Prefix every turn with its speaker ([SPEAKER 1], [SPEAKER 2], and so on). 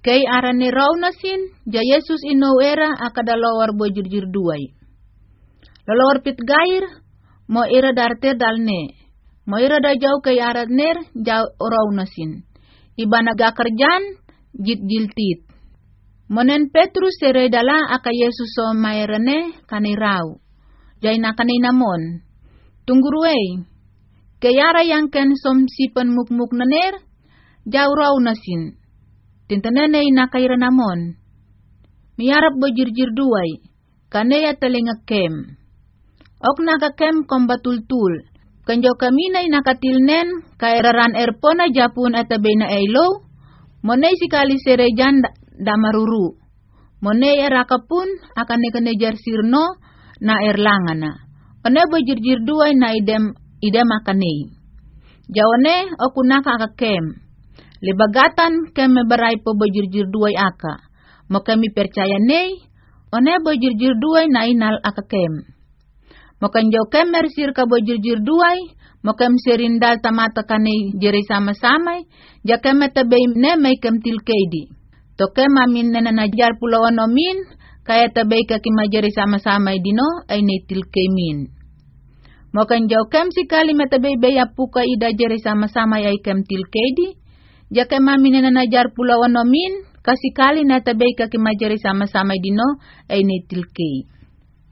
[SPEAKER 1] Kay arane raw nasin, ja Yesus ino era akadalawar bojurjur duay. Lalawar pitgair, mo ira darte dalne. Mo ira da jauh kay arat ner, jauh raw nasin. Iba nagakarjan, jit jiltit. Monen Petrus seray dala aka Yesus so mayrane kaniraw. Jay na kaninamon. Tungguruay. Kayara yang ken som sipan mukmuk naner, jauh raw nasin. Tintananay na kayra namon. Miyarap bojirjir duay, kanaya talinga kem. Ok nakakem kombatultul, kanjaw kaminay nakatilnen, kairaran erpona japun atabay na elo, monay sikali serejan damaruru. Monay erakapun akan nekanejar sirno na erlangana. One bojirjir duay na idem akanay. Jawane okunaka akakem. Libagatan kami baray po bojirjir duay aka. Mo kami percaya nei, one bojirjir duay na inal akakem. Mo kanjaw kem mersir ka bojirjir duay, mo kem serindal tamata kanay jeri sama-samay, ja kem etabay ne may kem tilkedi. To kem amin nananajar pulawan omin, kaya tabay ka kimajeri sama-samay dino ay ne tilkemin. Mo kanjaw kem sikali metabay baya puka ida jeri sama-samay ay kem tilkedi, jaka mami najar pulawan nomin, kasikali na tabay ka kimajari sama-sama dino ay netilkay.